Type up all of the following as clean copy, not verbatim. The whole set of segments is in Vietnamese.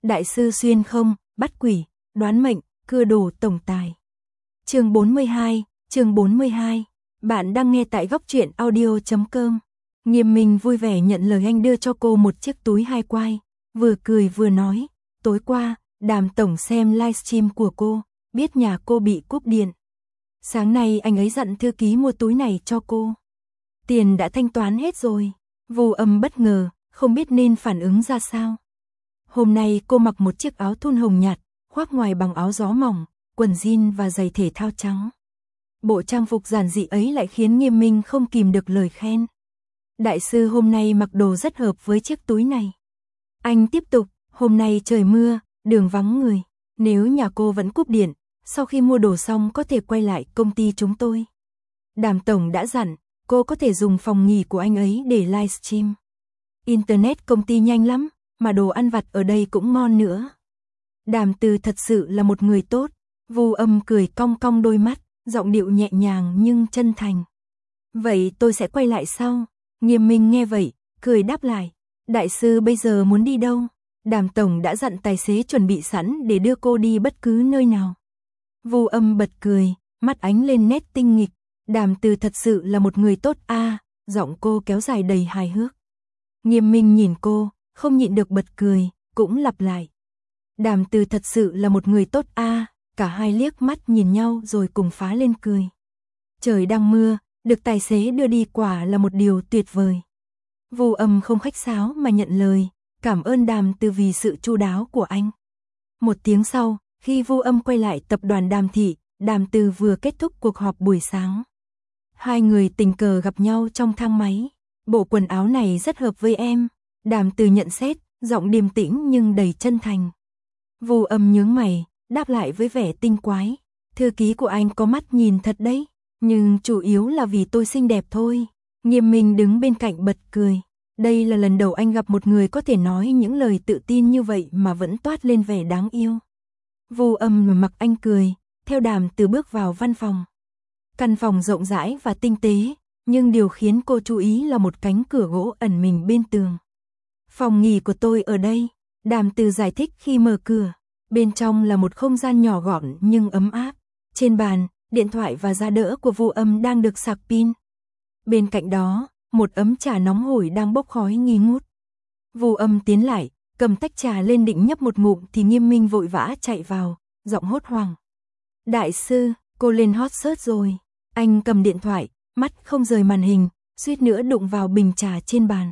Đại sư xuyên không, bắt quỷ, đoán mệnh, cưa đồ tổng tài. Chương 42. Bạn đang nghe tại goctruyện.audio.com. Nghiêm Minh vui vẻ nhận lời anh đưa cho cô một chiếc túi hai quai, vừa cười vừa nói, tối qua, Đàm tổng xem livestream của cô, biết nhà cô bị cúp điện. Sáng nay anh ấy dặn thư ký mua túi này cho cô. Tiền đã thanh toán hết rồi. Vu Âm bất ngờ, không biết nên phản ứng ra sao. Hôm nay cô mặc một chiếc áo thun hồng nhạt, khoác ngoài bằng áo gió mỏng, quần jean và giày thể thao trắng. Bộ trang phục giản dị ấy lại khiến Nghiêm Minh không kìm được lời khen. Đại sư hôm nay mặc đồ rất hợp với chiếc túi này. Anh tiếp tục, hôm nay trời mưa, đường vắng người. Nếu nhà cô vẫn cúp điện, sau khi mua đồ xong có thể quay lại công ty chúng tôi. Đàm tổng đã dặn, cô có thể dùng phòng nghỉ của anh ấy để livestream. Internet công ty nhanh lắm, mà đồ ăn vặt ở đây cũng ngon nữa. Đàm Từ thật sự là một người tốt. Vu Âm cười cong cong đôi mắt, giọng điệu nhẹ nhàng nhưng chân thành. Vậy tôi sẽ quay lại sau. Nghiêm Minh nghe vậy, cười đáp lại. Đại sư bây giờ muốn đi đâu? Đàm tổng đã dặn tài xế chuẩn bị sẵn để đưa cô đi bất cứ nơi nào. Vu Âm bật cười, mắt ánh lên nét tinh nghịch. Đàm Từ thật sự là một người tốt a, giọng cô kéo dài đầy hài hước. Nghiêm Minh nhìn cô, không nhịn được bật cười, cũng lặp lại. Đàm Từ thật sự là một người tốt a, cả hai liếc mắt nhìn nhau rồi cùng phá lên cười. Trời đang mưa, được tài xế đưa đi quả là một điều tuyệt vời. Vu Âm không khách sáo mà nhận lời, cảm ơn Đàm Từ vì sự chu đáo của anh. Một tiếng sau, khi Vu Âm quay lại tập đoàn Đàm thị, Đàm Từ vừa kết thúc cuộc họp buổi sáng. Hai người tình cờ gặp nhau trong thang máy. Bộ quần áo này rất hợp với em. Đàm Từ nhận xét, giọng điềm tĩnh nhưng đầy chân thành. Vu Âm nhướng mày, đáp lại với vẻ tinh quái. Thư ký của anh có mắt nhìn thật đấy, nhưng chủ yếu là vì tôi xinh đẹp thôi. Nghiêm Minh đứng bên cạnh bật cười. Đây là lần đầu anh gặp một người có thể nói những lời tự tin như vậy mà vẫn toát lên vẻ đáng yêu. Vu Âm mặc anh cười, theo Đàm Từ bước vào văn phòng. Căn phòng rộng rãi và tinh tế, nhưng điều khiến cô chú ý là một cánh cửa gỗ ẩn mình bên tường. Phòng nghỉ của tôi ở đây, Đàm Từ giải thích khi mở cửa. Bên trong là một không gian nhỏ gọn nhưng ấm áp. Trên bàn, điện thoại và giá đỡ của Vu Âm đang được sạc pin. Bên cạnh đó, một ấm trà nóng hổi đang bốc khói nghi ngút. Vu Âm tiến lại, cầm tách trà lên định nhấp một ngụm thì Nghiêm Minh vội vã chạy vào, giọng hốt hoảng. Đại sư, cô lên hot search rồi. Anh cầm điện thoại, mắt không rời màn hình, suýt nữa đụng vào bình trà trên bàn.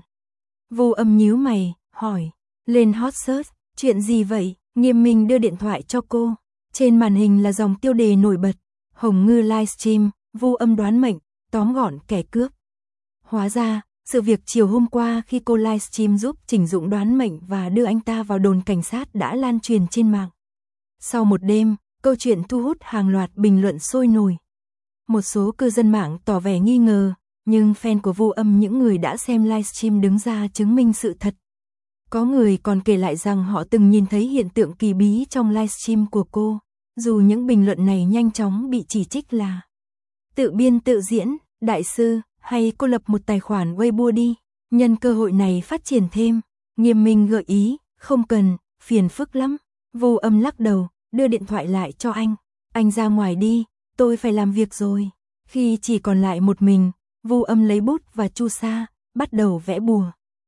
Vu Âm nhíu mày, hỏi, lên hot search, chuyện gì vậy? Nghiêm Minh đưa điện thoại cho cô. Trên màn hình là dòng tiêu đề nổi bật, Hồng Ngư livestream, Vu Âm đoán mệnh, tóm gọn kẻ cướp. Hóa ra, sự việc chiều hôm qua khi cô livestream giúp Trình Dũng đoán mệnh và đưa anh ta vào đồn cảnh sát đã lan truyền trên mạng. Sau một đêm, câu chuyện thu hút hàng loạt bình luận sôi nổi. Một số cư dân mạng tỏ vẻ nghi ngờ, nhưng fan của Vu Âm những người đã xem livestream đứng ra chứng minh sự thật. Có người còn kể lại rằng họ từng nhìn thấy hiện tượng kỳ bí trong livestream của cô, dù những bình luận này nhanh chóng bị chỉ trích là tự biên tự diễn. Đại sư, hay cô lập một tài khoản Weibo đi, nhân cơ hội này phát triển thêm. Nghiêm Minh gợi ý, không cần, phiền phức lắm. Vu Âm lắc đầu, đưa điện thoại lại cho anh. Anh ra ngoài đi, tôi phải làm việc rồi. Khi chỉ còn lại một mình, Vu Âm lấy bút và chu sa, bắt đầu vẽ bùa.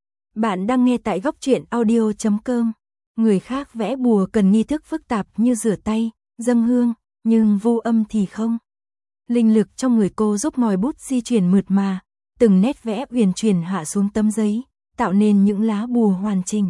Bạn đang nghe tại goctruyện.audio.com. Người khác vẽ bùa cần nghi thức phức tạp như rửa tay, dâng hương, nhưng Vu Âm thì không. Linh lực trong người cô giúp ngòi bút di chuyển mượt mà, từng nét vẽ uyển chuyển hạ xuống tấm giấy, tạo nên những lá bùa hoàn chỉnh.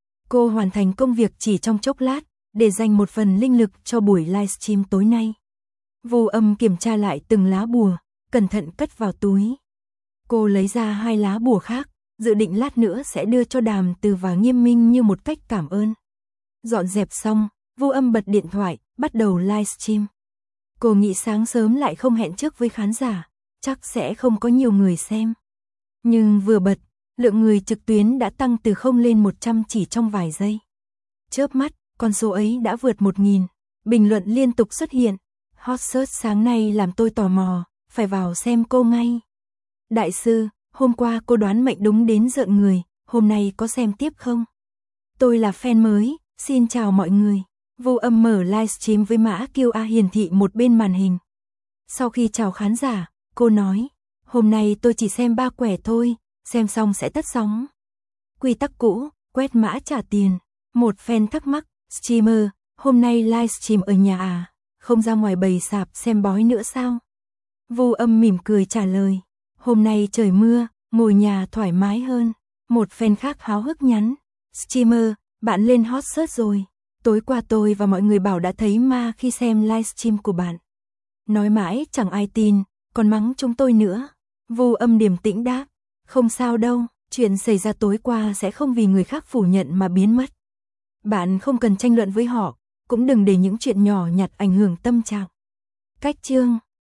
Cô hoàn thành công việc chỉ trong chốc lát, để dành một phần linh lực cho buổi livestream tối nay. Vu Âm kiểm tra lại từng lá bùa, cẩn thận cất vào túi. Cô lấy ra 2 lá bùa khác, dự định lát nữa sẽ đưa cho Đàm Từ và Nghiêm Minh như một cách cảm ơn. Dọn dẹp xong, Vu Âm bật điện thoại, bắt đầu livestream. Cô nghĩ sáng sớm lại không hẹn trước với khán giả, chắc sẽ không có nhiều người xem. Nhưng vừa bật, lượng người trực tuyến đã tăng từ 0 lên 100 chỉ trong vài giây. Chớp mắt, con số ấy đã vượt 1000. Bình luận liên tục xuất hiện. Hot search sáng nay làm tôi tò mò, phải vào xem cô ngay. Đại sư, hôm qua cô đoán mệnh đúng đến rợn người, hôm nay có xem tiếp không? Tôi là fan mới, Xin chào mọi người. Vu Âm mở livestream với mã QR hiển thị một bên màn hình. Sau khi chào khán giả, cô nói, hôm nay tôi chỉ xem 3 quẻ thôi, xem xong sẽ tắt sóng. Quy tắc cũ, quét mã trả tiền. Một fan thắc mắc, streamer, hôm nay livestream ở nhà à, không ra ngoài bày sạp xem bói nữa sao? Vu Âm mỉm cười trả lời, hôm nay trời mưa, ngồi nhà thoải mái hơn. Một fan khác háo hức nhắn, streamer, bạn lên hot search rồi. Tối qua tôi và mọi người bảo đã thấy ma khi xem livestream của bạn. Nói mãi chẳng ai tin, còn mắng chúng tôi nữa. Vu Âm điềm tĩnh đáp, không sao đâu, chuyện xảy ra tối qua sẽ không vì người khác phủ nhận mà biến mất. Bạn không cần tranh luận với họ, cũng đừng để những chuyện nhỏ nhặt ảnh hưởng tâm trạng. Cách chương